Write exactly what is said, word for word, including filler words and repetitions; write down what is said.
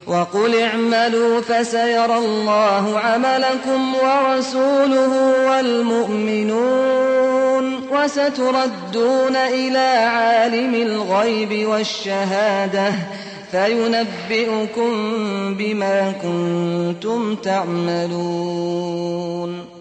وقل اعملوا فسيرى الله عملكم ورسوله والمؤمنون وستردون إلى عالم الغيب والشهادة فينبئكم بما كنتم تعملون.